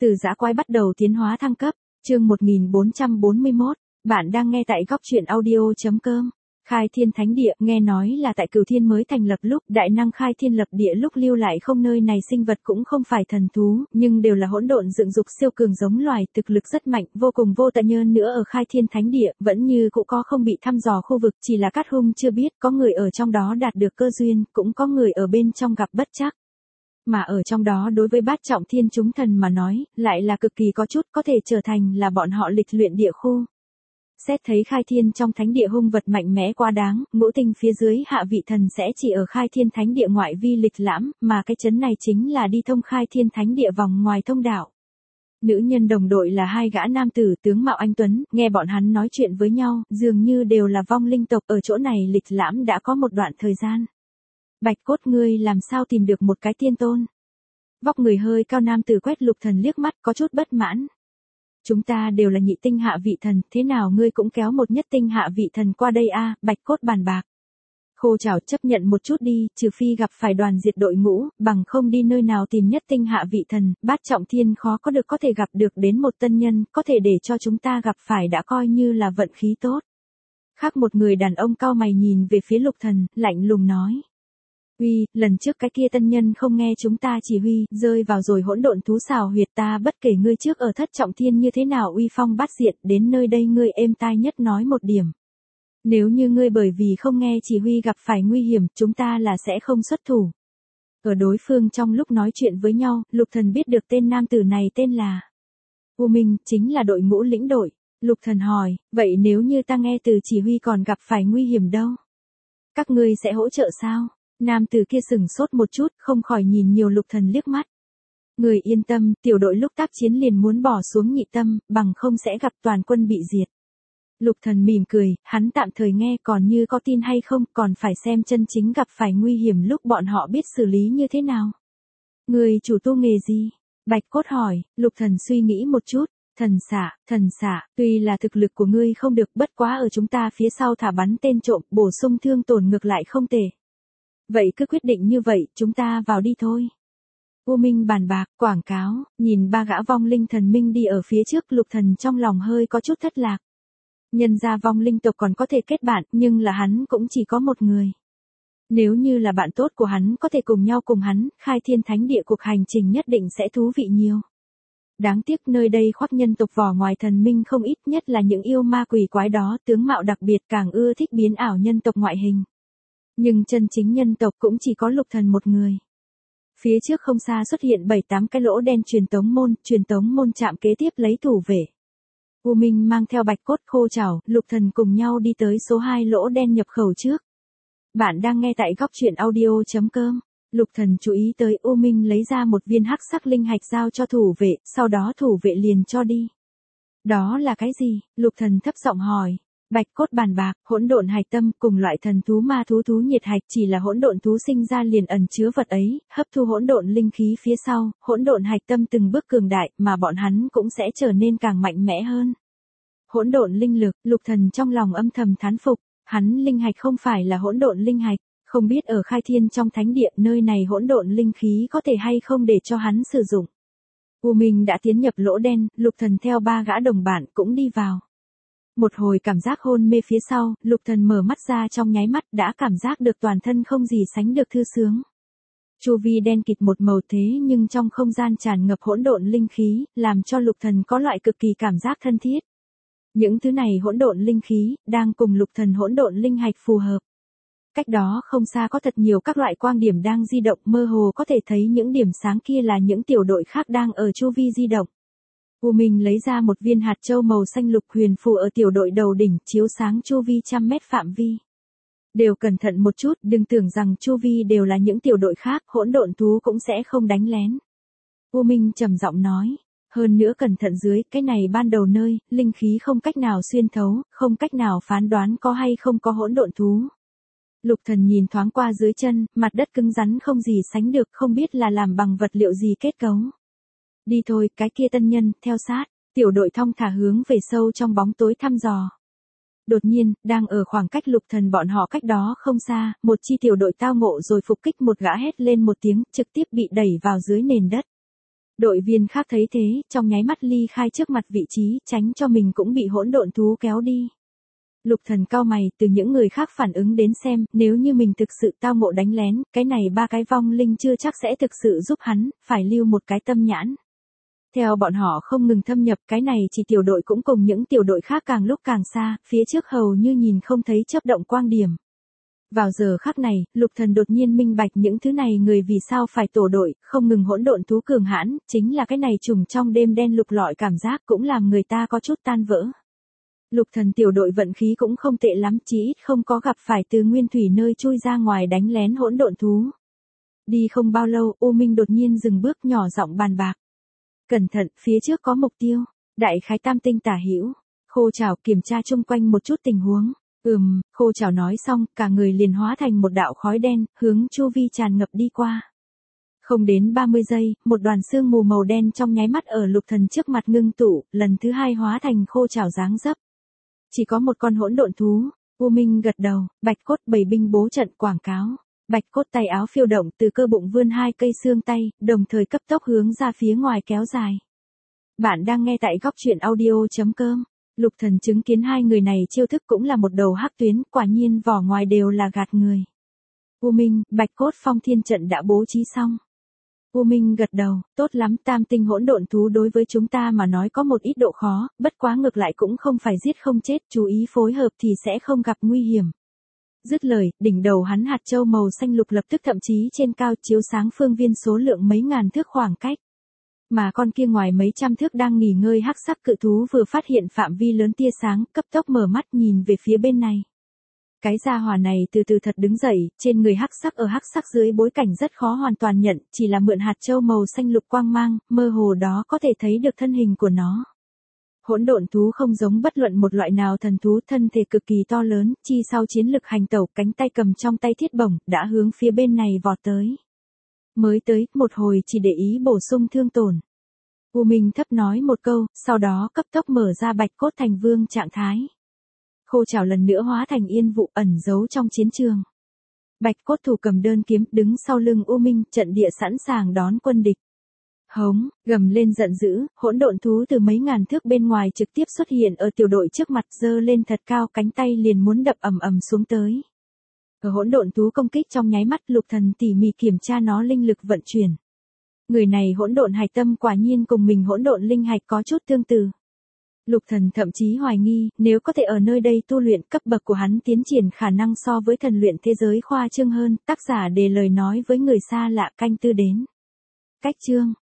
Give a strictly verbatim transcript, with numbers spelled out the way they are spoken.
Từ dã quái bắt đầu tiến hóa thăng cấp, chương một nghìn bốn trăm bốn mươi mốt, bạn đang nghe tại góc truyện audio.com. Khai Thiên Thánh Địa, nghe nói là tại Cửu Thiên mới thành lập lúc đại năng khai thiên lập địa lúc lưu lại không nơi này sinh vật cũng không phải thần thú, nhưng đều là hỗn độn dựng dục siêu cường giống loài, thực lực rất mạnh, vô cùng vô tận. Hơn nữa ở Khai Thiên Thánh Địa, vẫn như cũng có không bị thăm dò khu vực, chỉ là Cát Hung chưa biết, có người ở trong đó đạt được cơ duyên, cũng có người ở bên trong gặp bất trắc. Mà ở trong đó đối với bát trọng thiên chúng thần mà nói, lại là cực kỳ có chút có thể trở thành là bọn họ lịch luyện địa khu. Xét thấy Khai Thiên trong thánh địa hung vật mạnh mẽ quá đáng, ngũ tinh phía dưới hạ vị thần sẽ chỉ ở Khai Thiên thánh địa ngoại vi lịch lãm, mà cái chấn này chính là đi thông Khai Thiên thánh địa vòng ngoài thông đạo. Nữ nhân đồng đội là hai gã nam tử tướng mạo anh tuấn, nghe bọn hắn nói chuyện với nhau, dường như đều là vong linh tộc, ở chỗ này lịch lãm đã có một đoạn thời gian. Bạch Cốt, ngươi làm sao tìm được một cái tiên tôn? Vóc người hơi cao nam tử quét Lục Thần liếc mắt, có chút bất mãn. Chúng ta đều là nhị tinh hạ vị thần, thế nào ngươi cũng kéo một nhất tinh hạ vị thần qua đây a? Bạch Cốt bàn bạc. Khô Trảo chấp nhận một chút đi, trừ phi gặp phải đoàn diệt đội ngũ, bằng không đi nơi nào tìm nhất tinh hạ vị thần, bát trọng thiên khó có được có thể gặp được đến một tân nhân, có thể để cho chúng ta gặp phải đã coi như là vận khí tốt. Khác một người đàn ông cau mày nhìn về phía Lục Thần, lạnh lùng nói. Uy, lần trước cái kia tân nhân không nghe chúng ta chỉ huy, rơi vào rồi hỗn độn thú xào huyệt, ta bất kể ngươi trước ở thất trọng thiên như thế nào uy phong bát diện, đến nơi đây ngươi êm tai nhất nói một điểm. Nếu như ngươi bởi vì không nghe chỉ huy gặp phải nguy hiểm, chúng ta là sẽ không xuất thủ. Ở đối phương trong lúc nói chuyện với nhau, Lục Thần biết được tên nam tử này tên là U Minh, chính là đội ngũ lĩnh đội. Lục Thần hỏi, vậy nếu như ta nghe từ chỉ huy còn gặp phải nguy hiểm đâu? Các ngươi sẽ hỗ trợ sao? Nam tử kia sừng sốt một chút, không khỏi nhìn nhiều Lục Thần liếc mắt. Người yên tâm, tiểu đội lúc tác chiến liền muốn bỏ xuống nhị tâm, bằng không sẽ gặp toàn quân bị diệt. Lục Thần mỉm cười, hắn tạm thời nghe, còn như có tin hay không, còn phải xem chân chính gặp phải nguy hiểm lúc bọn họ biết xử lý như thế nào. Người chủ tu nghề gì? Bạch Cốt hỏi. Lục Thần suy nghĩ một chút. Thần xạ, thần xạ, tuy là thực lực của ngươi không được, bất quá ở chúng ta phía sau thả bắn tên trộm, bổ sung thương tổn ngược lại không tệ. Vậy cứ quyết định như vậy, chúng ta vào đi thôi. U Minh bàn bạc, quảng cáo, nhìn ba gã vong linh thần minh đi ở phía trước, Lục Thần trong lòng hơi có chút thất lạc. Nhân ra vong linh tộc còn có thể kết bạn, nhưng là hắn cũng chỉ có một người. Nếu như là bạn tốt của hắn có thể cùng nhau cùng hắn, Khai Thiên Thánh Địa cuộc hành trình nhất định sẽ thú vị nhiều. Đáng tiếc nơi đây khoác nhân tộc vỏ ngoài thần minh không ít, nhất là những yêu ma quỷ quái đó, tướng mạo đặc biệt, càng ưa thích biến ảo nhân tộc ngoại hình. Nhưng chân chính nhân tộc cũng chỉ có Lục Thần một người. Phía trước không xa xuất hiện bảy tám cái lỗ đen truyền tống môn, truyền tống môn chạm kế tiếp lấy thủ vệ. U Minh mang theo Bạch Cốt, Khô Trảo, Lục Thần cùng nhau đi tới số hai lỗ đen nhập khẩu trước. Bạn đang nghe tại góc truyện audio.com. Lục Thần chú ý tới U Minh lấy ra một viên hắc sắc linh hạch giao cho thủ vệ, sau đó thủ vệ liền cho đi. Đó là cái gì? Lục Thần thấp giọng hỏi. Bạch Cốt bàn bạc, hỗn độn hạch tâm, cùng loại thần thú ma thú thú nhiệt hạch, chỉ là hỗn độn thú sinh ra liền ẩn chứa vật ấy, hấp thu hỗn độn linh khí phía sau, hỗn độn hạch tâm từng bước cường đại, mà bọn hắn cũng sẽ trở nên càng mạnh mẽ hơn. Hỗn độn linh lực, Lục Thần trong lòng âm thầm thán phục, hắn linh hạch không phải là hỗn độn linh hạch, không biết ở Khai Thiên trong thánh địa nơi này hỗn độn linh khí có thể hay không để cho hắn sử dụng. U Minh đã tiến nhập lỗ đen, Lục Thần theo ba gã đồng bạn cũng đi vào. Một hồi cảm giác hôn mê phía sau, Lục Thần mở mắt ra trong nháy mắt đã cảm giác được toàn thân không gì sánh được thư sướng. Chu vi đen kịt một màu thế nhưng trong không gian tràn ngập hỗn độn linh khí, làm cho Lục Thần có loại cực kỳ cảm giác thân thiết. Những thứ này hỗn độn linh khí, đang cùng Lục Thần hỗn độn linh hạch phù hợp. Cách đó không xa có thật nhiều các loại quang điểm đang di động, mơ hồ có thể thấy những điểm sáng kia là những tiểu đội khác đang ở chu vi di động. U Minh lấy ra một viên hạt châu màu xanh lục huyền phù ở tiểu đội đầu đỉnh, chiếu sáng chu vi trăm mét phạm vi. Đều cẩn thận một chút, đừng tưởng rằng chu vi đều là những tiểu đội khác, hỗn độn thú cũng sẽ không đánh lén. U Minh trầm giọng nói, hơn nữa cẩn thận dưới, cái này ban đầu nơi, linh khí không cách nào xuyên thấu, không cách nào phán đoán có hay không có hỗn độn thú. Lục Thần nhìn thoáng qua dưới chân, mặt đất cứng rắn không gì sánh được, không biết là làm bằng vật liệu gì kết cấu. Đi thôi, cái kia tân nhân, theo sát, tiểu đội thong thả hướng về sâu trong bóng tối thăm dò. Đột nhiên, đang ở khoảng cách Lục Thần bọn họ cách đó không xa, một chi tiểu đội tao ngộ rồi phục kích, một gã hét lên một tiếng, trực tiếp bị đẩy vào dưới nền đất. Đội viên khác thấy thế, trong nháy mắt ly khai trước mặt vị trí, tránh cho mình cũng bị hỗn độn thú kéo đi. Lục Thần cau mày, từ những người khác phản ứng đến xem, nếu như mình thực sự tao ngộ đánh lén, cái này ba cái vong linh chưa chắc sẽ thực sự giúp hắn, phải lưu một cái tâm nhãn. Theo bọn họ không ngừng thâm nhập, cái này chỉ tiểu đội cũng cùng những tiểu đội khác càng lúc càng xa, phía trước hầu như nhìn không thấy chớp động quang điểm. Vào giờ khắc này, Lục Thần đột nhiên minh bạch những thứ này người vì sao phải tổ đội, không ngừng hỗn độn thú cường hãn, chính là cái này trùng trong đêm đen lục lọi cảm giác cũng làm người ta có chút tan vỡ. Lục Thần tiểu đội vận khí cũng không tệ lắm, chỉ ít không có gặp phải từ nguyên thủy nơi chui ra ngoài đánh lén hỗn độn thú. Đi không bao lâu, U Minh đột nhiên dừng bước nhỏ giọng bàn bạc. Cẩn thận, phía trước có mục tiêu, đại khái tam tinh tả hữu. Khô Trảo kiểm tra chung quanh một chút tình huống. Ừm, Khô Trảo nói xong, cả người liền hóa thành một đạo khói đen, hướng chu vi tràn ngập đi qua. Không đến ba mươi giây, một đoàn sương mù màu đen trong nháy mắt ở Lục Thần trước mặt ngưng tụ, lần thứ hai hóa thành Khô Trảo dáng dấp. Chỉ có một con hỗn độn thú. U Minh gật đầu, Bạch Cốt bảy binh bố trận quảng cáo. Bạch Cốt tay áo phiêu động từ cơ bụng vươn hai cây xương tay, đồng thời cấp tốc hướng ra phía ngoài kéo dài. Bạn đang nghe tại góc truyện audio chấm com. Lục Thần chứng kiến hai người này chiêu thức cũng là một đầu hắc tuyến, quả nhiên vỏ ngoài đều là gạt người. U Minh, Bạch Cốt phong thiên trận đã bố trí xong. U Minh gật đầu, tốt lắm, tam tinh hỗn độn thú đối với chúng ta mà nói có một ít độ khó, bất quá ngược lại cũng không phải giết không chết, chú ý phối hợp thì sẽ không gặp nguy hiểm. Dứt lời, đỉnh đầu hắn hạt châu màu xanh lục lập tức thậm chí trên cao chiếu sáng phương viên số lượng mấy ngàn thước khoảng cách. Mà con kia ngoài mấy trăm thước đang nghỉ ngơi hắc sắc cự thú vừa phát hiện phạm vi lớn tia sáng, cấp tốc mở mắt nhìn về phía bên này. Cái gia hỏa này từ từ thật đứng dậy, trên người hắc sắc ở hắc sắc dưới bối cảnh rất khó hoàn toàn nhận, chỉ là mượn hạt châu màu xanh lục quang mang, mơ hồ đó có thể thấy được thân hình của nó. Hỗn độn thú không giống bất luận một loại nào thần thú, thân thể cực kỳ to lớn, chi sau chiến lực hành tẩu, cánh tay cầm trong tay thiết bổng, đã hướng phía bên này vọt tới. Mới tới, một hồi chỉ để ý bổ sung thương tổn. U Minh thấp nói một câu, sau đó cấp tốc mở ra Bạch Cốt thành vương trạng thái. Khô Trảo lần nữa hóa thành yên vụ ẩn giấu trong chiến trường. Bạch Cốt thủ cầm đơn kiếm, đứng sau lưng U Minh, trận địa sẵn sàng đón quân địch. Hống, gầm lên giận dữ, hỗn độn thú từ mấy ngàn thước bên ngoài trực tiếp xuất hiện ở tiểu đội trước mặt, giơ lên thật cao, cánh tay liền muốn đập ầm ầm xuống tới. Ở hỗn độn thú công kích trong nháy mắt, Lục Thần tỉ mỉ kiểm tra nó linh lực vận chuyển. Người này hỗn độn hạch tâm quả nhiên cùng mình hỗn độn linh hạch có chút tương tự. Lục Thần thậm chí hoài nghi, nếu có thể ở nơi đây tu luyện, cấp bậc của hắn tiến triển khả năng so với thần luyện thế giới khoa trương hơn, tác giả để lời nói với người xa lạ canh tư đến. Cách chương